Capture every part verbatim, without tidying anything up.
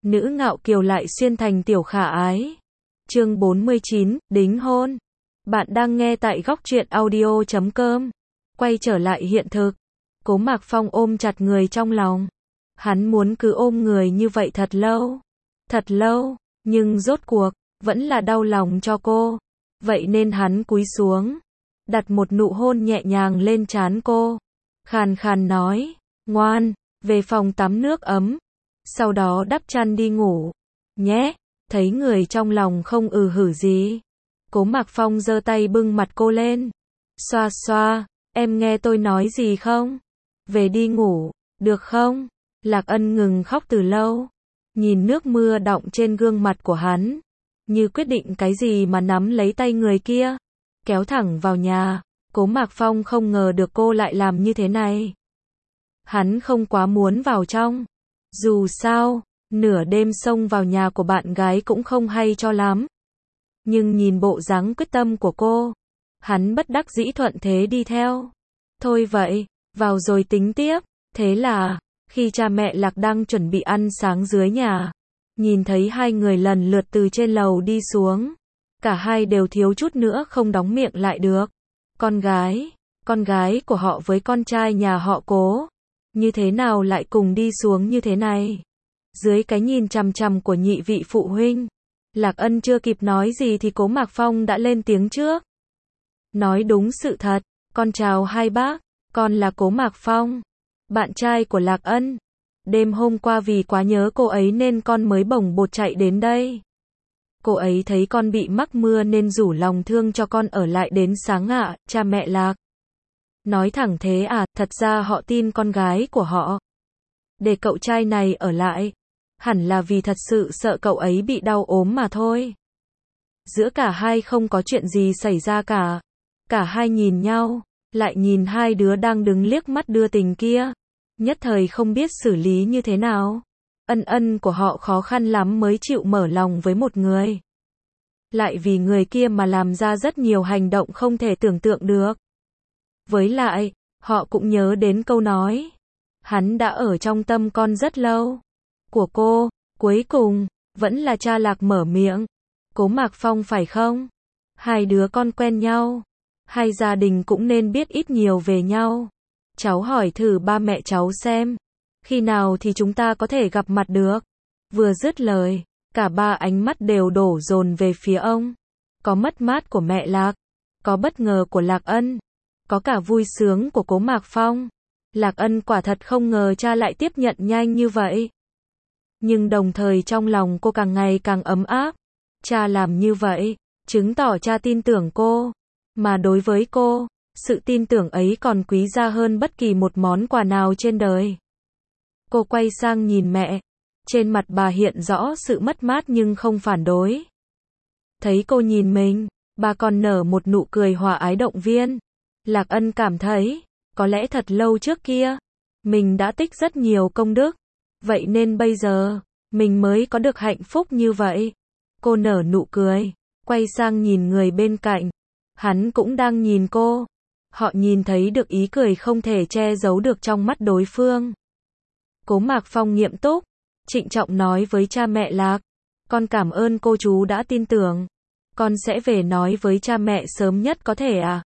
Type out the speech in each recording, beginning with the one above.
nữ ngạo kiều lại xuyên thành tiểu khả ái. Chương bốn mươi chín, đính hôn. Bạn đang nghe tại góc truyện audio chấm com. Quay trở lại hiện thực. Cố Mạc Phong ôm chặt người trong lòng. Hắn muốn cứ ôm người như vậy thật lâu. Thật lâu, nhưng rốt cuộc, vẫn là đau lòng cho cô. Vậy nên hắn cúi xuống, đặt một nụ hôn nhẹ nhàng lên trán cô. Khàn khàn nói, ngoan, về phòng tắm nước ấm. Sau đó đắp chăn đi ngủ. Nhé, thấy người trong lòng không ừ hử gì. Cố Mạc Phong giơ tay bưng mặt cô lên. Xoa xoa, em nghe tôi nói gì không? Về đi ngủ, được không? Lạc Ân ngừng khóc từ lâu. Nhìn nước mưa đọng trên gương mặt của hắn. Như quyết định cái gì mà nắm lấy tay người kia. Kéo thẳng vào nhà. Cố Mạc Phong không ngờ được cô lại làm như thế này. Hắn không quá muốn vào trong. Dù sao, nửa đêm xông vào nhà của bạn gái cũng không hay cho lắm. Nhưng nhìn bộ dáng quyết tâm của cô, hắn bất đắc dĩ thuận thế đi theo. Thôi vậy, vào rồi tính tiếp. Thế là, khi cha mẹ Lạc đang chuẩn bị ăn sáng dưới nhà, nhìn thấy hai người lần lượt từ trên lầu đi xuống. Cả hai đều thiếu chút nữa không đóng miệng lại được. Con gái, con gái của họ với con trai nhà họ Cố, như thế nào lại cùng đi xuống như thế này? Dưới cái nhìn chằm chằm của nhị vị phụ huynh, Lạc Ân chưa kịp nói gì thì Cố Mạc Phong đã lên tiếng trước. Nói đúng sự thật, con chào hai bác, con là Cố Mạc Phong, bạn trai của Lạc Ân. Đêm hôm qua vì quá nhớ cô ấy nên con mới bồng bột chạy đến đây. Cô ấy thấy con bị mắc mưa nên rủ lòng thương cho con ở lại đến sáng ạ, cha mẹ Lạc. Nói thẳng thế à, thật ra họ tin con gái của họ. Để cậu trai này ở lại, hẳn là vì thật sự sợ cậu ấy bị đau ốm mà thôi. Giữa cả hai không có chuyện gì xảy ra cả. Cả hai nhìn nhau, lại nhìn hai đứa đang đứng liếc mắt đưa tình kia. Nhất thời không biết xử lý như thế nào. Ân ân của họ khó khăn lắm mới chịu mở lòng với một người. Lại vì người kia mà làm ra rất nhiều hành động không thể tưởng tượng được. Với lại, họ cũng nhớ đến câu nói. Hắn đã ở trong tâm con rất lâu. Của cô, cuối cùng, vẫn là cha Lạc mở miệng. Cố Mạc Phong phải không? Hai đứa con quen nhau. Hai gia đình cũng nên biết ít nhiều về nhau. Cháu hỏi thử ba mẹ cháu xem. Khi nào thì chúng ta có thể gặp mặt được? Vừa dứt lời, cả ba ánh mắt đều đổ dồn về phía ông. Có mất mát của mẹ Lạc. Có bất ngờ của Lạc Ân. Có cả vui sướng của Cố Mạc Phong. Lạc Ân quả thật không ngờ cha lại tiếp nhận nhanh như vậy. Nhưng đồng thời trong lòng cô càng ngày càng ấm áp. Cha làm như vậy, chứng tỏ cha tin tưởng cô. Mà đối với cô, sự tin tưởng ấy còn quý giá hơn bất kỳ một món quà nào trên đời. Cô quay sang nhìn mẹ. Trên mặt bà hiện rõ sự mất mát nhưng không phản đối. Thấy cô nhìn mình, bà còn nở một nụ cười hòa ái động viên. Lạc Ân cảm thấy, có lẽ thật lâu trước kia, mình đã tích rất nhiều công đức. Vậy nên bây giờ, mình mới có được hạnh phúc như vậy. Cô nở nụ cười, quay sang nhìn người bên cạnh. Hắn cũng đang nhìn cô. Họ nhìn thấy được ý cười không thể che giấu được trong mắt đối phương. Cố Mạc Phong nghiêm túc, trịnh trọng nói với cha mẹ Lạc. Con cảm ơn cô chú đã tin tưởng. Con sẽ về nói với cha mẹ sớm nhất có thể à?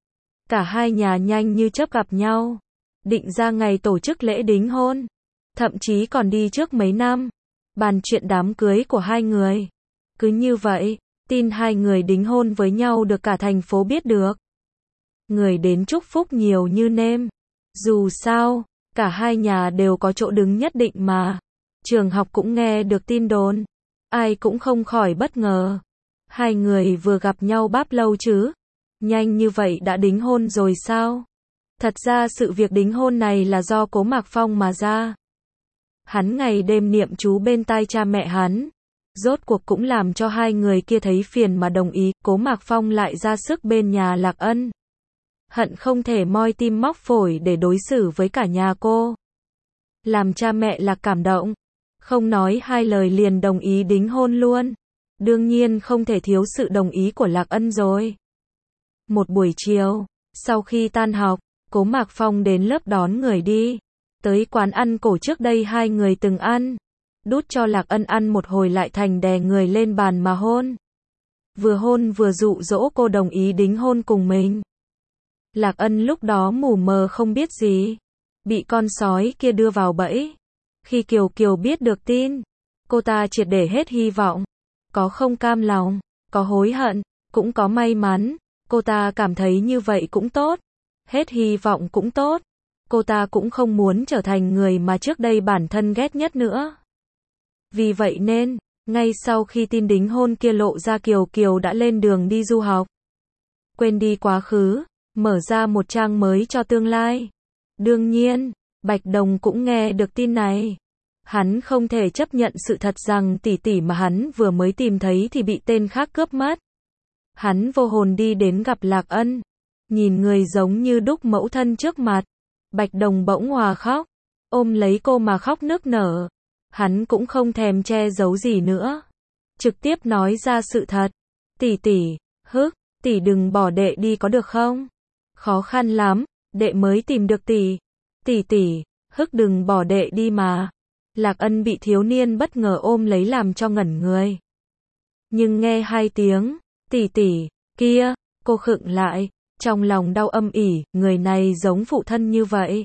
Cả hai nhà nhanh như chớp gặp nhau. Định ra ngày tổ chức lễ đính hôn. Thậm chí còn đi trước mấy năm. Bàn chuyện đám cưới của hai người. Cứ như vậy, tin hai người đính hôn với nhau được cả thành phố biết được. Người đến chúc phúc nhiều như nêm. Dù sao, cả hai nhà đều có chỗ đứng nhất định mà. Trường học cũng nghe được tin đồn. Ai cũng không khỏi bất ngờ. Hai người vừa gặp nhau báp lâu chứ. Nhanh như vậy đã đính hôn rồi sao? Thật ra sự việc đính hôn này là do Cố Mạc Phong mà ra. Hắn ngày đêm niệm chú bên tai cha mẹ hắn. Rốt cuộc cũng làm cho hai người kia thấy phiền mà đồng ý. Cố Mạc Phong lại ra sức bên nhà Lạc Ân. Hận không thể moi tim móc phổi để đối xử với cả nhà cô. Làm cha mẹ Lạc cảm động. Không nói hai lời liền đồng ý đính hôn luôn. Đương nhiên không thể thiếu sự đồng ý của Lạc Ân rồi. Một buổi chiều, sau khi tan học, Cố Mạc Phong đến lớp đón người đi. Tới quán ăn cổ trước đây hai người từng ăn. đút cho Lạc Ân ăn một hồi lại thành đè người lên bàn mà hôn. Vừa hôn vừa dụ dỗ cô đồng ý đính hôn cùng mình. Lạc Ân lúc đó mù mờ không biết gì, bị con sói kia đưa vào bẫy. Khi Kiều Kiều biết được tin, cô ta triệt để hết hy vọng, có không cam lòng, có hối hận, cũng có may mắn, cô ta cảm thấy như vậy cũng tốt, hết hy vọng cũng tốt, cô ta cũng không muốn trở thành người mà trước đây bản thân ghét nhất nữa. Vì vậy nên, ngay sau khi tin đính hôn kia lộ ra Kiều Kiều đã lên đường đi du học. Quên đi quá khứ, mở ra một trang mới cho tương lai. Đương nhiên, Bạch Đồng cũng nghe được tin này. Hắn không thể chấp nhận sự thật rằng tỷ tỷ mà hắn vừa mới tìm thấy thì bị tên khác cướp mất. Hắn vô hồn đi đến gặp Lạc Ân, nhìn người giống như đúc mẫu thân trước mặt. Bạch Đồng bỗng hòa khóc, ôm lấy cô mà khóc nức nở. Hắn cũng không thèm che giấu gì nữa, trực tiếp nói ra sự thật. Tỷ tỷ, hức, tỷ đừng bỏ đệ đi có được không? Khó khăn lắm, đệ mới tìm được tỷ. Tỷ tỷ, hức đừng bỏ đệ đi mà. Lạc Ân bị thiếu niên bất ngờ ôm lấy làm cho ngẩn người. Nhưng nghe hai tiếng, tỷ tỷ, kia, cô khựng lại, trong lòng đau âm ỉ, người này giống phụ thân như vậy.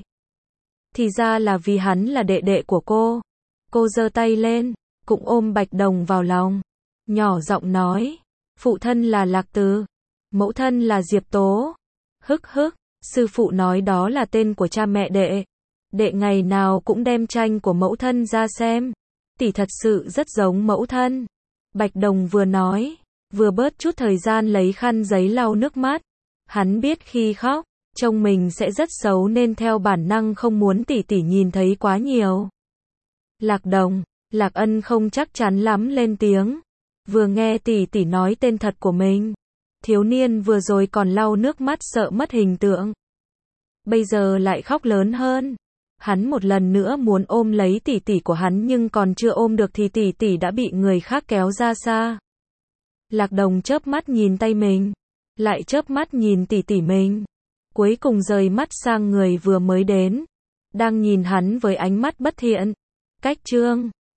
Thì ra là vì hắn là đệ đệ của cô. Cô giơ tay lên, cũng ôm Bạch Đồng vào lòng. Nhỏ giọng nói, phụ thân là Lạc Từ, mẫu thân là Diệp Tố. Hức hức, sư phụ nói đó là tên của cha mẹ đệ. Đệ ngày nào cũng đem tranh của mẫu thân ra xem. Tỷ thật sự rất giống mẫu thân. Bạch Đồng vừa nói, vừa bớt chút thời gian lấy khăn giấy lau nước mắt. Hắn biết khi khóc, trông mình sẽ rất xấu nên theo bản năng không muốn tỷ tỷ nhìn thấy quá nhiều. Lạc Đồng, Lạc Ân không chắc chắn lắm lên tiếng. Vừa nghe tỷ tỷ nói tên thật của mình, thiếu niên vừa rồi còn lau nước mắt sợ mất hình tượng, bây giờ lại khóc lớn hơn. Hắn một lần nữa muốn ôm lấy tỷ tỷ của hắn nhưng còn chưa ôm được thì tỷ tỷ đã bị người khác kéo ra xa. Lạc Đồng chớp mắt nhìn tay mình, lại chớp mắt nhìn tỷ tỷ mình, cuối cùng rời mắt sang người vừa mới đến, đang nhìn hắn với ánh mắt bất thiện. Cách Trương